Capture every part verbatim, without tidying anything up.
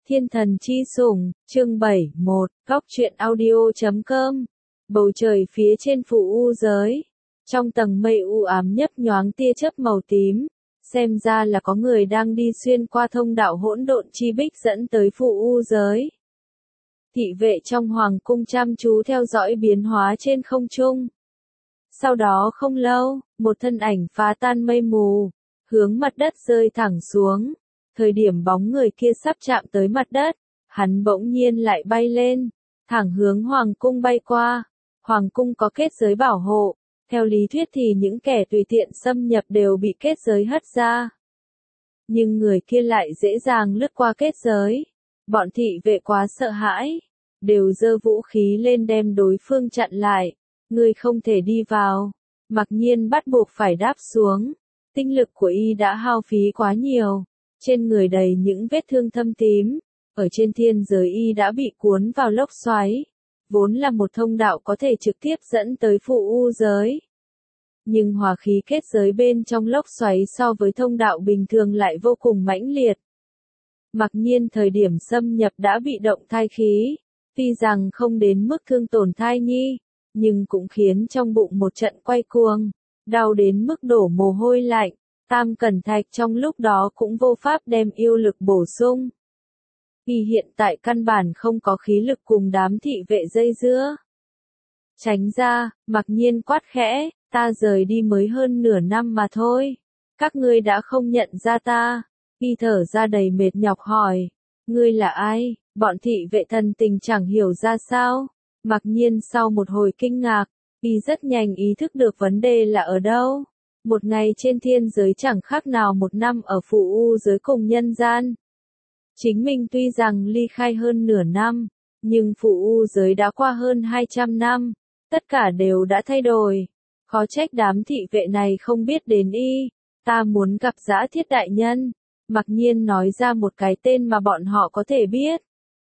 Thiên thần chi sủng, chương bảy một, góc truyện audio chấm com. Bầu trời phía trên phủ u giới. Trong tầng mây u ám nhấp nhoáng tia chớp màu tím. Xem ra là có người đang đi xuyên qua thông đạo hỗn độn chi bích dẫn tới phủ u giới. Thị vệ trong hoàng cung chăm chú theo dõi biến hóa trên không trung. Sau đó không lâu, một thân ảnh phá tan mây mù, hướng mặt đất rơi thẳng xuống. Thời điểm bóng người kia sắp chạm tới mặt đất, hắn bỗng nhiên lại bay lên, thẳng hướng hoàng cung bay qua. Hoàng cung có kết giới bảo hộ, theo lý thuyết thì những kẻ tùy tiện xâm nhập đều bị kết giới hất ra. Nhưng người kia lại dễ dàng lướt qua kết giới. Bọn thị vệ quá sợ hãi, đều giơ vũ khí lên đem đối phương chặn lại. Ngươi không thể đi vào. Mặc nhiên bắt buộc phải đáp xuống. Tinh lực của y đã hao phí quá nhiều. Trên người đầy những vết thương thâm tím, ở trên thiên giới y đã bị cuốn vào lốc xoáy, vốn là một thông đạo có thể trực tiếp dẫn tới phụ u giới. Nhưng hỏa khí kết giới bên trong lốc xoáy so với thông đạo bình thường lại vô cùng mãnh liệt. Mặc nhiên thời điểm xâm nhập đã bị động thai khí, tuy rằng không đến mức thương tổn thai nhi, nhưng cũng khiến trong bụng một trận quay cuồng, đau đến mức đổ mồ hôi lạnh. Tam Cẩn Thạch trong lúc đó cũng vô pháp đem yêu lực bổ sung. Vì hiện tại căn bản không có khí lực cùng đám thị vệ dây dưa. Tránh ra, Mặc nhiên quát khẽ, ta rời đi mới hơn nửa năm mà thôi. Các ngươi đã không nhận ra ta. Y thở ra đầy mệt nhọc hỏi, ngươi là ai? Bọn thị vệ thần tình chẳng hiểu ra sao. Mặc nhiên sau một hồi kinh ngạc, y rất nhanh ý thức được vấn đề là ở đâu. Một ngày trên thiên giới chẳng khác nào một năm ở phủ u giới cùng nhân gian. Chính mình tuy rằng ly khai hơn nửa năm, nhưng phủ u giới đã qua hơn hai trăm năm, tất cả đều đã thay đổi. Khó trách đám thị vệ này không biết đến y, ta muốn gặp Dã Thiết đại nhân. Mặc nhiên nói ra một cái tên mà bọn họ có thể biết.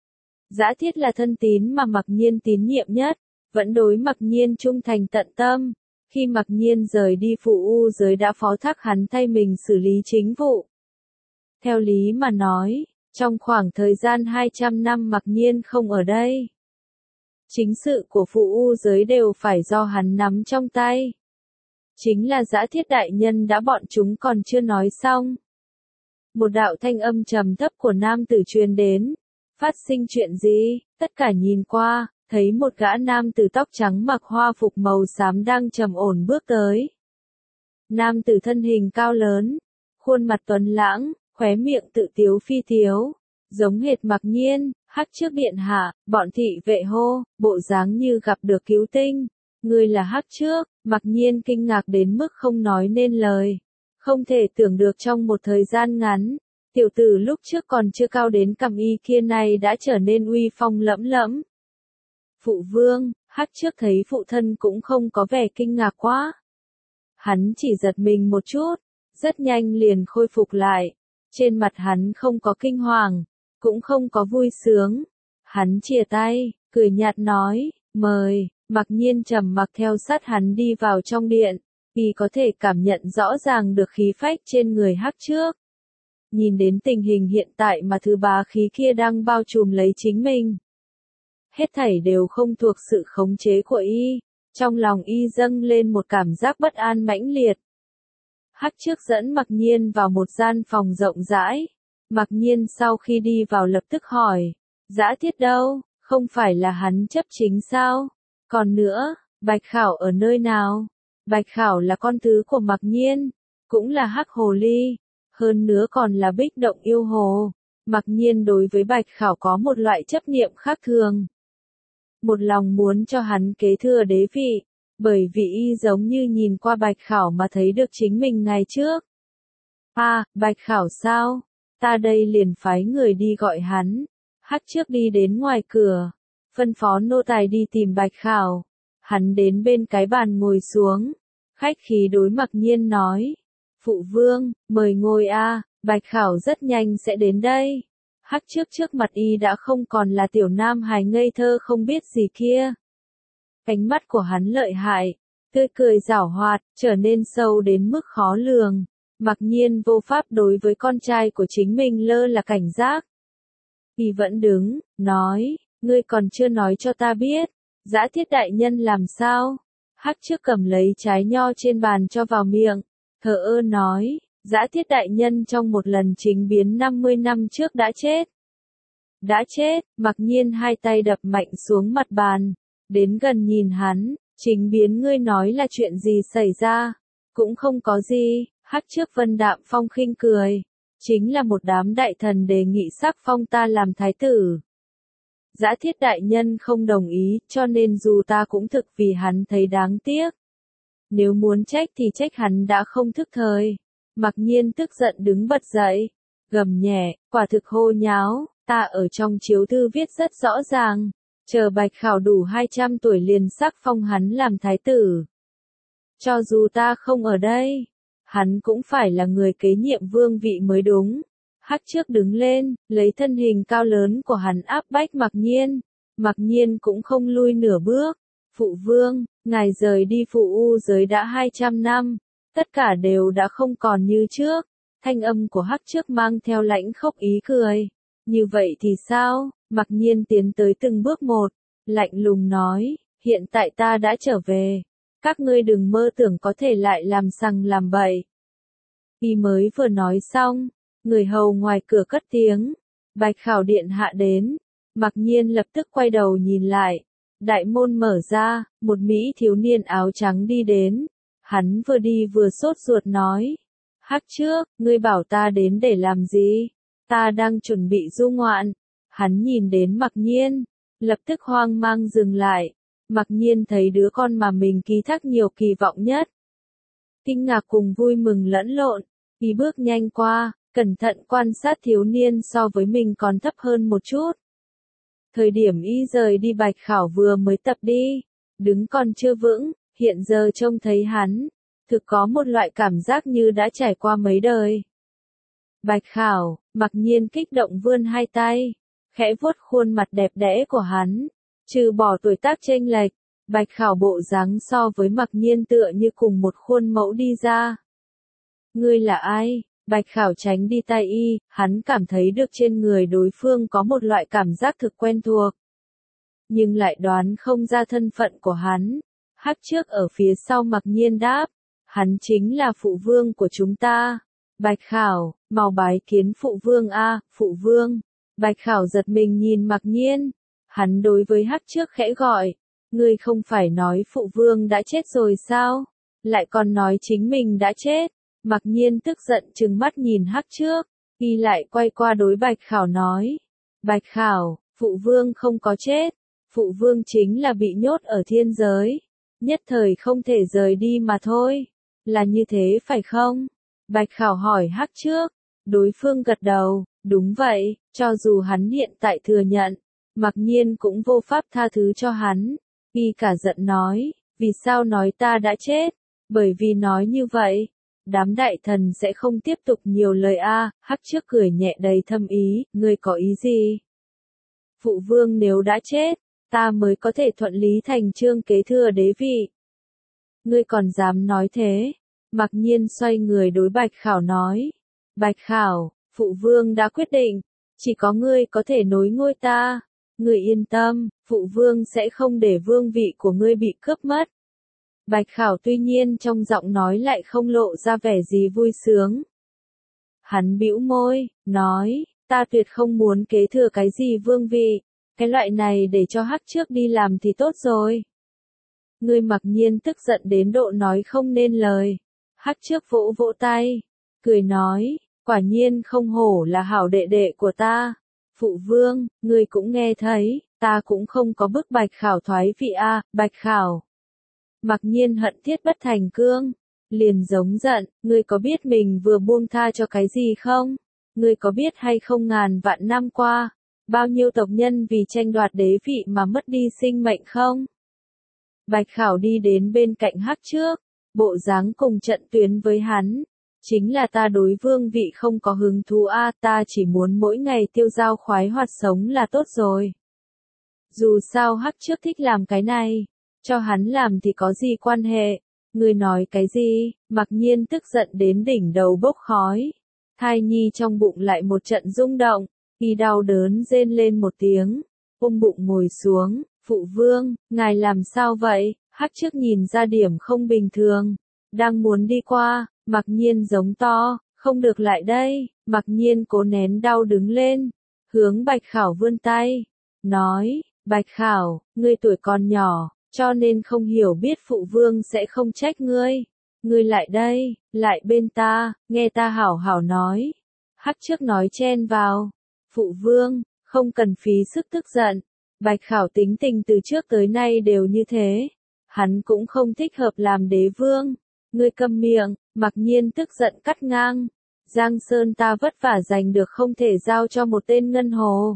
Dã Thiết là thân tín mà Mặc nhiên tín nhiệm nhất, vẫn đối Mặc nhiên trung thành tận tâm. Khi Mặc nhiên rời đi phụ u giới đã phó thác hắn thay mình xử lý chính vụ. Theo lý mà nói, trong khoảng thời gian hai trăm năm Mặc nhiên không ở đây. Chính sự của phụ u giới đều phải do hắn nắm trong tay. Chính là Dã Thiết đại nhân đã bọn chúng còn chưa nói xong. Một đạo thanh âm trầm thấp của nam tử truyền đến. Phát sinh chuyện gì? Tất cả nhìn qua. Thấy một gã nam tử tóc trắng mặc hoa phục màu xám đang trầm ổn bước tới. Nam tử thân hình cao lớn, khuôn mặt tuấn lãng, khóe miệng tự tiếu phi tiếu, giống hệt Mặc nhiên. Hắc trước điện hạ, bọn thị vệ hô, bộ dáng như gặp được cứu tinh. Ngươi là Hắc trước. Mặc nhiên kinh ngạc đến mức không nói nên lời. Không thể tưởng được trong một thời gian ngắn, tiểu tử lúc trước còn chưa cao đến cằm y kia này đã trở nên uy phong lẫm lẫm. Phụ vương, Hắc trước thấy phụ thân cũng không có vẻ kinh ngạc quá. Hắn chỉ giật mình một chút, rất nhanh liền khôi phục lại. Trên mặt hắn không có kinh hoàng, cũng không có vui sướng. Hắn chìa tay, cười nhạt nói, mời. Mặc nhiên trầm mặc theo sát hắn đi vào trong điện. Y có thể cảm nhận rõ ràng được khí phách trên người Hắc trước. Nhìn đến tình hình hiện tại mà thứ bá khí kia đang bao trùm lấy chính mình. Hết thảy đều không thuộc sự khống chế của y. Trong lòng y dâng lên một cảm giác bất an mãnh liệt. Hắc trước dẫn Mặc nhiên vào một gian phòng rộng rãi. Mặc nhiên sau khi đi vào lập tức hỏi, Dã Thiết đâu? Không phải là hắn chấp chính sao? Còn nữa, Bạch Khảo ở nơi nào? Bạch Khảo là con thứ của Mặc nhiên, cũng là Hắc hồ ly, hơn nữa còn là bích động yêu hồ. Mặc nhiên đối với Bạch Khảo có một loại chấp niệm khác thường. Một lòng muốn cho hắn kế thừa đế vị, bởi vì y giống như nhìn qua Bạch Khảo mà thấy được chính mình ngày trước. À, Bạch Khảo sao? Ta đây liền phái người đi gọi hắn. Hắc trước đi đến ngoài cửa, phân phó nô tài đi tìm Bạch Khảo. Hắn đến bên cái bàn ngồi xuống, khách khí đối Mặc nhiên nói, phụ vương, mời ngồi a, Bạch Khảo rất nhanh sẽ đến đây. Hắc trước trước mặt y đã không còn là tiểu nam hài ngây thơ không biết gì kia. Ánh mắt của hắn lợi hại, tươi cười giảo hoạt, trở nên sâu đến mức khó lường. Mặc nhiên vô pháp đối với con trai của chính mình lơ là cảnh giác. Y vẫn đứng, nói, ngươi còn chưa nói cho ta biết, Dã Thiết đại nhân làm sao? Hắc Trước cầm lấy trái nho trên bàn cho vào miệng, thờ ơ nói, Dã Thiết đại nhân trong một lần chính biến năm mươi năm trước đã chết. Đã chết, Mặc Nhiên hai tay đập mạnh xuống mặt bàn, đến gần nhìn hắn, chính biến ngươi nói là chuyện gì xảy ra? Cũng không có gì, Hắc Trước vân đạm phong khinh cười, chính là một đám đại thần đề nghị sắc phong ta làm thái tử. Dã Thiết đại nhân không đồng ý, cho nên dù ta cũng thực vì hắn thấy đáng tiếc. Nếu muốn trách thì trách hắn đã không thức thời. Mặc Nhiên tức giận đứng bật dậy, gầm nhẹ, quả thực hô nháo, ta ở trong chiếu thư viết rất rõ ràng, chờ Bạch Khảo đủ hai trăm tuổi liền sắc phong hắn làm thái tử. Cho dù ta không ở đây, hắn cũng phải là người kế nhiệm vương vị mới đúng. Hắc Trước đứng lên, lấy thân hình cao lớn của hắn áp bách Mặc Nhiên. Mặc Nhiên cũng không lui nửa bước. Phụ vương, ngài rời đi Phụ U giới đã hai trăm năm, tất cả đều đã không còn như trước. Thanh âm của Hắc Trước mang theo lãnh khốc ý cười. Như vậy thì sao? Mặc Nhiên tiến tới từng bước một, lạnh lùng nói, hiện tại ta đã trở về. Các ngươi đừng mơ tưởng có thể lại làm sằng làm bậy. Y mới vừa nói xong, người hầu ngoài cửa cất tiếng, Bạch Khảo điện hạ đến. Mặc Nhiên lập tức quay đầu nhìn lại, đại môn mở ra, một mỹ thiếu niên áo trắng đi đến. Hắn vừa đi vừa sốt ruột nói, Hắc Trước, ngươi bảo ta đến để làm gì? Ta đang chuẩn bị du ngoạn. Hắn nhìn đến Mặc Nhiên, lập tức hoang mang dừng lại. Mặc Nhiên thấy đứa con mà mình ký thác nhiều kỳ vọng nhất. Kinh ngạc cùng vui mừng lẫn lộn, y bước nhanh qua, cẩn thận quan sát thiếu niên so với mình còn thấp hơn một chút. Thời điểm y rời đi Bạch Khảo vừa mới tập đi, đứng còn chưa vững, hiện giờ trông thấy hắn, thực có một loại cảm giác như đã trải qua mấy đời. Bạch Khảo, Mặc Nhiên kích động vươn hai tay, khẽ vuốt khuôn mặt đẹp đẽ của hắn, trừ bỏ tuổi tác chênh lệch, Bạch Khảo bộ dáng so với Mặc Nhiên tựa như cùng một khuôn mẫu đi ra. Ngươi là ai? Bạch Khảo tránh đi tay y, hắn cảm thấy được trên người đối phương có một loại cảm giác thực quen thuộc. Nhưng lại đoán không ra thân phận của hắn. Hắc Trước ở phía sau Mặc Nhiên đáp, hắn chính là phụ vương của chúng ta. Bạch Khảo, mau bái kiến phụ vương a, phụ vương. Bạch Khảo giật mình nhìn Mặc Nhiên. Hắn đối với Hắc Trước khẽ gọi, ngươi không phải nói phụ vương đã chết rồi sao? Lại còn nói chính mình đã chết. Mặc Nhiên tức giận trừng mắt nhìn Hắc Trước, y lại quay qua đối Bạch Khảo nói, Bạch Khảo, phụ vương không có chết, phụ vương chính là bị nhốt ở thiên giới, nhất thời không thể rời đi mà thôi, là như thế phải không? Bạch Khảo hỏi Hắc Trước, đối phương gật đầu, đúng vậy, cho dù hắn hiện tại thừa nhận, Mặc Nhiên cũng vô pháp tha thứ cho hắn, y cả giận nói, vì sao nói ta đã chết, bởi vì nói như vậy. Đám đại thần sẽ không tiếp tục nhiều lời a. À, Hắc Trước cười nhẹ đầy thâm ý, ngươi có ý gì? Phụ vương nếu đã chết, ta mới có thể thuận lý thành chương kế thừa đế vị. Ngươi còn dám nói thế? Mặc Nhiên xoay người đối Bạch Khảo nói. Bạch Khảo, phụ vương đã quyết định, chỉ có ngươi có thể nối ngôi ta. Ngươi yên tâm, phụ vương sẽ không để vương vị của ngươi bị cướp mất. Bạch Khảo tuy nhiên trong giọng nói lại không lộ ra vẻ gì vui sướng. Hắn bĩu môi, nói, ta tuyệt không muốn kế thừa cái gì vương vị, cái loại này để cho Hắc Trước đi làm thì tốt rồi. Ngươi Mặc Nhiên tức giận đến độ nói không nên lời. Hắc Trước vỗ vỗ tay, cười nói, quả nhiên không hổ là hảo đệ đệ của ta. Phụ vương, ngươi cũng nghe thấy, ta cũng không có bức Bạch Khảo thoái vị a, à, Bạch Khảo. Mặc Nhiên hận thiết bất thành cương, liền giống giận, ngươi có biết mình vừa buông tha cho cái gì không? Ngươi có biết hay không ngàn vạn năm qua, bao nhiêu tộc nhân vì tranh đoạt đế vị mà mất đi sinh mệnh không? Bạch Khảo đi đến bên cạnh Hắc Trước, bộ dáng cùng trận tuyến với hắn, chính là ta đối vương vị không có hứng thú a, à, ta chỉ muốn mỗi ngày tiêu dao khoái hoạt sống là tốt rồi. Dù sao Hắc Trước thích làm cái này. Cho hắn làm thì có gì quan hệ? Ngươi nói cái gì? Mặc Nhiên tức giận đến đỉnh đầu bốc khói. Thai nhi trong bụng lại một trận rung động. Y đau đớn rên lên một tiếng, ôm bụng ngồi xuống, phụ vương, ngài làm sao vậy? Hắc trước nhìn ra điểm không bình thường, đang muốn đi qua, Mặc Nhiên giống to, không được lại đây, Mặc Nhiên cố nén đau đứng lên, hướng Bạch Khảo vươn tay, nói, Bạch Khảo, ngươi tuổi còn nhỏ, cho nên không hiểu biết phụ vương sẽ không trách ngươi, ngươi lại đây, lại bên ta, nghe ta hảo hảo nói. Hắc trước nói chen vào, phụ vương, không cần phí sức tức giận, Bạch Khảo tính tình từ trước tới nay đều như thế, hắn cũng không thích hợp làm đế vương, ngươi câm miệng, Mặc Nhiên tức giận cắt ngang, Giang Sơn ta vất vả giành được không thể giao cho một tên ngân hồ.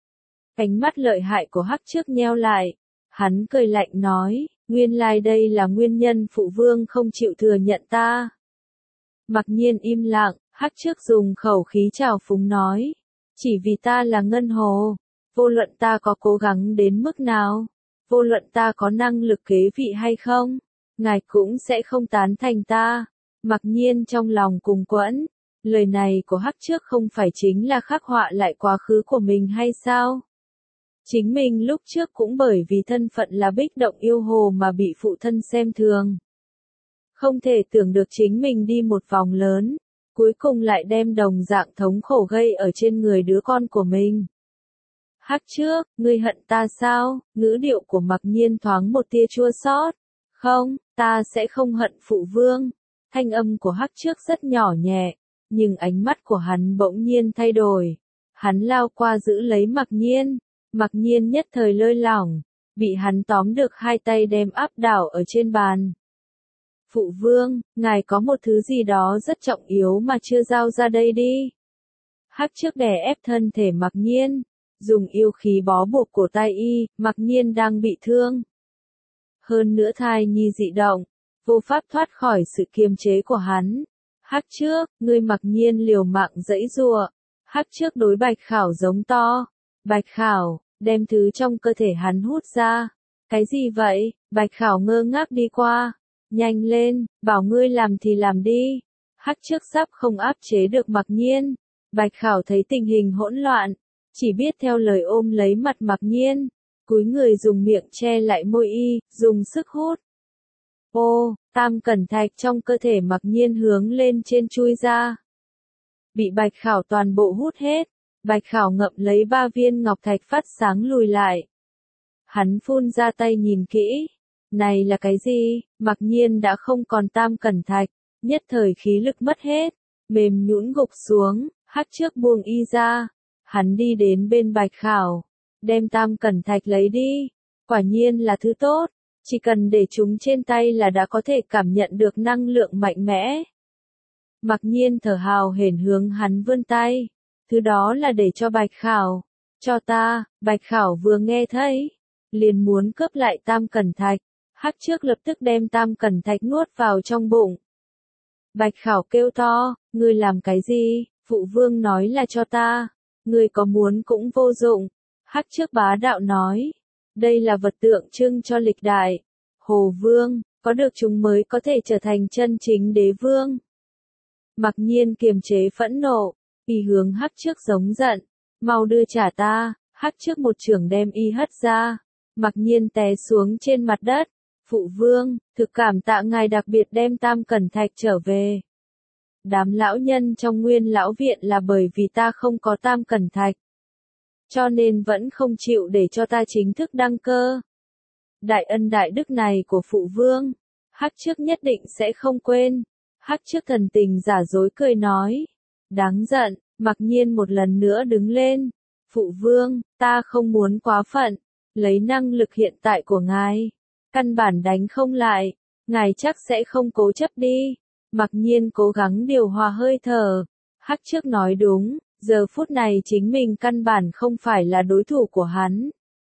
Ánh mắt lợi hại của Hắc trước nheo lại, hắn cười lạnh nói, nguyên lai đây là nguyên nhân phụ vương không chịu thừa nhận ta. Mặc Nhiên im lặng, Hắc trước dùng khẩu khí trào phúng nói, chỉ vì ta là ngân hồ, vô luận ta có cố gắng đến mức nào, vô luận ta có năng lực kế vị hay không, ngài cũng sẽ không tán thành ta. Mặc Nhiên trong lòng cùng quẫn, lời này của Hắc trước không phải chính là khắc họa lại quá khứ của mình hay sao? Chính mình lúc trước cũng bởi vì thân phận là bích động yêu hồ mà bị phụ thân xem thường. Không thể tưởng được chính mình đi một vòng lớn, cuối cùng lại đem đồng dạng thống khổ gây ở trên người đứa con của mình. Hắc trước, ngươi hận ta sao? Ngữ điệu của Mặc Nhiên thoáng một tia chua xót. Không, ta sẽ không hận phụ vương. Thanh âm của Hắc trước rất nhỏ nhẹ, nhưng ánh mắt của hắn bỗng nhiên thay đổi. Hắn lao qua giữ lấy Mặc Nhiên. Mặc Nhiên nhất thời lơi lỏng, bị hắn tóm được hai tay đem áp đảo ở trên bàn. Phụ vương, ngài có một thứ gì đó rất trọng yếu mà chưa giao ra đây đi. Hắc trước đè ép thân thể Mặc Nhiên, dùng yêu khí bó buộc cổ tay y, Mặc Nhiên đang bị thương. Hơn nữa thai nhi dị động, vô pháp thoát khỏi sự kiềm chế của hắn. Hắc trước, ngươi Mặc Nhiên liều mạng giãy giụa. Hắc trước đối Bạch Khảo giống to. Bạch Khảo, đem thứ trong cơ thể hắn hút ra. Cái gì vậy? Bạch Khảo ngơ ngác đi qua. Nhanh lên, bảo ngươi làm thì làm đi. Hắc trước sắp không áp chế được Mặc Nhiên. Bạch Khảo thấy tình hình hỗn loạn, chỉ biết theo lời ôm lấy mặt Mặc Nhiên, cúi người dùng miệng che lại môi y, dùng sức hút. Ô, tam cẩn thạch trong cơ thể Mặc Nhiên hướng lên trên chui ra. Bị Bạch Khảo toàn bộ hút hết, Bạch Khảo ngậm lấy ba viên ngọc thạch phát sáng lùi lại. Hắn phun ra tay nhìn kỹ. Này là cái gì? Mặc Nhiên đã không còn tam cẩn thạch, nhất thời khí lực mất hết, mềm nhũn gục xuống, Hắc trước buông y ra. Hắn đi đến bên Bạch Khảo, đem tam cẩn thạch lấy đi, quả nhiên là thứ tốt, chỉ cần để chúng trên tay là đã có thể cảm nhận được năng lượng mạnh mẽ. Mặc Nhiên thở hào hển hướng hắn vươn tay, thứ đó là để cho Bạch Khảo, cho ta. Bạch Khảo vừa nghe thấy, liền muốn cướp lại tam cẩn thạch, Hắc trước lập tức đem tam cẩn thạch nuốt vào trong bụng. Bạch Khảo kêu to, ngươi làm cái gì? Phụ vương nói là cho ta, ngươi có muốn cũng vô dụng. Hắc trước bá đạo nói, đây là vật tượng trưng cho lịch đại. Hồ vương, có được chúng mới có thể trở thành chân chính đế vương. Mặc Nhiên kiềm chế phẫn nộ, y hướng Hắc trước giống giận, mau đưa trả ta. Hắc trước một chưởng đem y hất ra, Mặc Nhiên té xuống trên mặt đất. Phụ vương, thực cảm tạ ngài đặc biệt đem tam cẩn thạch trở về. Đám lão nhân trong Nguyên lão viện là bởi vì ta không có tam cẩn thạch, cho nên vẫn không chịu để cho ta chính thức đăng cơ. Đại ân đại đức này của phụ vương, Hắc trước nhất định sẽ không quên. Hắc trước thần tình giả dối cười nói, đáng giận. Mặc Nhiên một lần nữa đứng lên. Phụ vương, ta không muốn quá phận, lấy năng lực hiện tại của ngài, căn bản đánh không lại, ngài chắc sẽ không cố chấp đi. Mặc Nhiên cố gắng điều hòa hơi thở. Hắc trước nói đúng, giờ phút này chính mình căn bản không phải là đối thủ của hắn.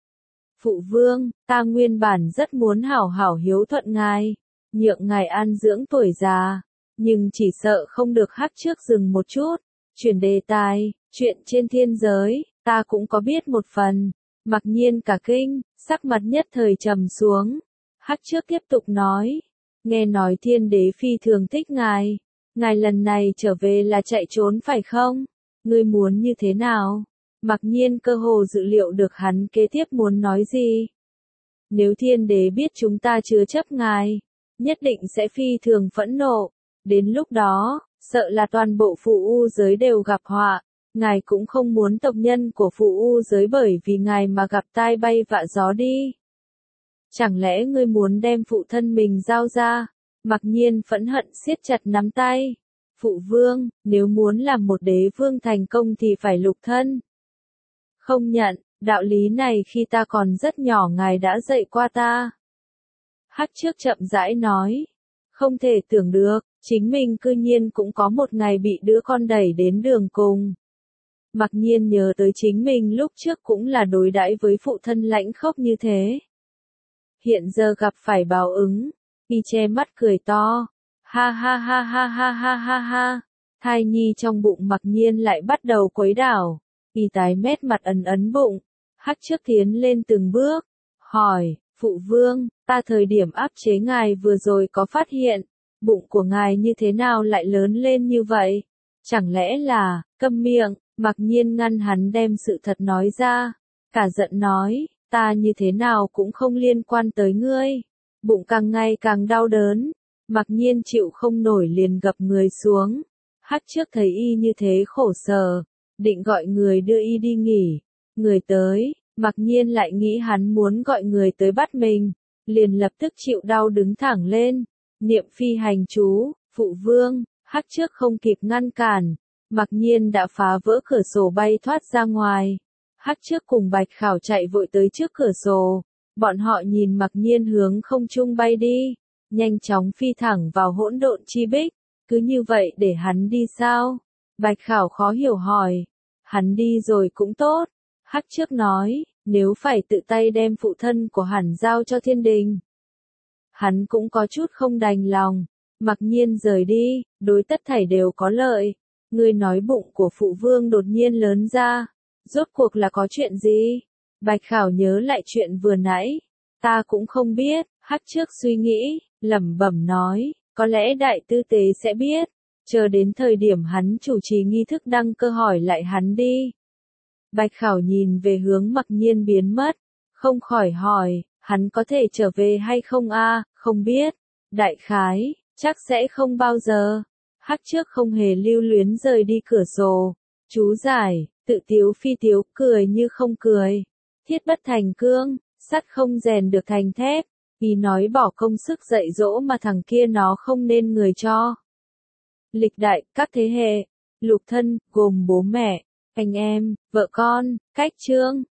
Phụ vương, ta nguyên bản rất muốn hảo hảo hiếu thuận ngài, nhượng ngài an dưỡng tuổi già, nhưng chỉ sợ không được. Hắc trước dừng một chút, chuyển đề tài, chuyện trên thiên giới, ta cũng có biết một phần. Mặc Nhiên cả kinh, sắc mặt nhất thời trầm xuống. Hắc trước tiếp tục nói, nghe nói thiên đế phi thường thích ngài, ngài lần này trở về là chạy trốn phải không? Ngươi muốn như thế nào? Mặc nhiên cơ hồ dự liệu được hắn kế tiếp muốn nói gì. Nếu thiên đế biết chúng ta chứa chấp ngài, nhất định sẽ phi thường phẫn nộ. Đến lúc đó, sợ là toàn bộ phụ u giới đều gặp họa. Ngài cũng không muốn tộc nhân của phụ u giới bởi vì ngài mà gặp tai bay vạ gió đi. Chẳng lẽ ngươi muốn đem phụ thân mình giao ra? Mặc nhiên phẫn hận siết chặt nắm tay. Phụ vương, nếu muốn làm một đế vương thành công thì phải lục thân. Không nhận, đạo lý này khi ta còn rất nhỏ ngài đã dạy qua ta. Hắc trước chậm rãi nói. Không thể tưởng được, chính mình cư nhiên cũng có một ngày bị đứa con đẩy đến đường cùng. Mặc nhiên nhớ tới chính mình lúc trước cũng là đối đãi với phụ thân lãnh khốc như thế. Hiện giờ gặp phải báo ứng, y che mắt cười to. Ha ha ha ha ha ha ha ha. Thai nhi trong bụng mặc nhiên lại bắt đầu quấy đảo. Y tái mét mặt ấn ấn bụng. Hắc trước tiến lên từng bước. Hỏi, phụ vương, ta thời điểm áp chế ngài vừa rồi có phát hiện. Bụng của ngài như thế nào lại lớn lên như vậy? Chẳng lẽ là, câm miệng, mặc nhiên ngăn hắn đem sự thật nói ra. Cả giận nói, ta như thế nào cũng không liên quan tới ngươi. Bụng càng ngày càng đau đớn. Mặc nhiên chịu không nổi liền gập người xuống. Hắc trước thấy y như thế khổ sở. Định gọi người đưa y đi nghỉ. Người tới, mặc nhiên lại nghĩ hắn muốn gọi người tới bắt mình. Liền lập tức chịu đau đứng thẳng lên. Niệm phi hành chú, phụ vương, Hắc trước không kịp ngăn cản. Mặc nhiên đã phá vỡ cửa sổ bay thoát ra ngoài. Hắc trước cùng Bạch Khảo chạy vội tới trước cửa sổ. Bọn họ nhìn mặc nhiên hướng không trung bay đi. Nhanh chóng phi thẳng vào hỗn độn chi bích. Cứ như vậy để hắn đi sao? Bạch Khảo khó hiểu hỏi. Hắn đi rồi cũng tốt. Hắc trước nói, nếu phải tự tay đem phụ thân của hắn giao cho thiên đình. Hắn cũng có chút không đành lòng. Mặc nhiên rời đi, đối tất thảy đều có lợi. Ngươi nói bụng của phụ vương đột nhiên lớn ra. Rốt cuộc là có chuyện gì? Bạch Khảo nhớ lại chuyện vừa nãy. Ta cũng không biết. Hắc trước suy nghĩ, lẩm bẩm nói, có lẽ đại tư tế sẽ biết. Chờ đến thời điểm hắn chủ trì nghi thức đăng cơ hỏi lại hắn đi. Bạch Khảo nhìn về hướng mặc nhiên biến mất. Không khỏi hỏi, hắn có thể trở về hay không a? Không biết. Đại khái, chắc sẽ không bao giờ. Hắc trước không hề lưu luyến rời đi cửa sổ. Chú giải, tự tiếu phi tiếu, cười như không cười. Thiết bất thành cương, sắt không rèn được thành thép. Ý nói bỏ công sức dạy dỗ mà thằng kia nó không nên người cho. Lịch đại, các thế hệ, lục thân, gồm bố mẹ, anh em, vợ con, cách chương.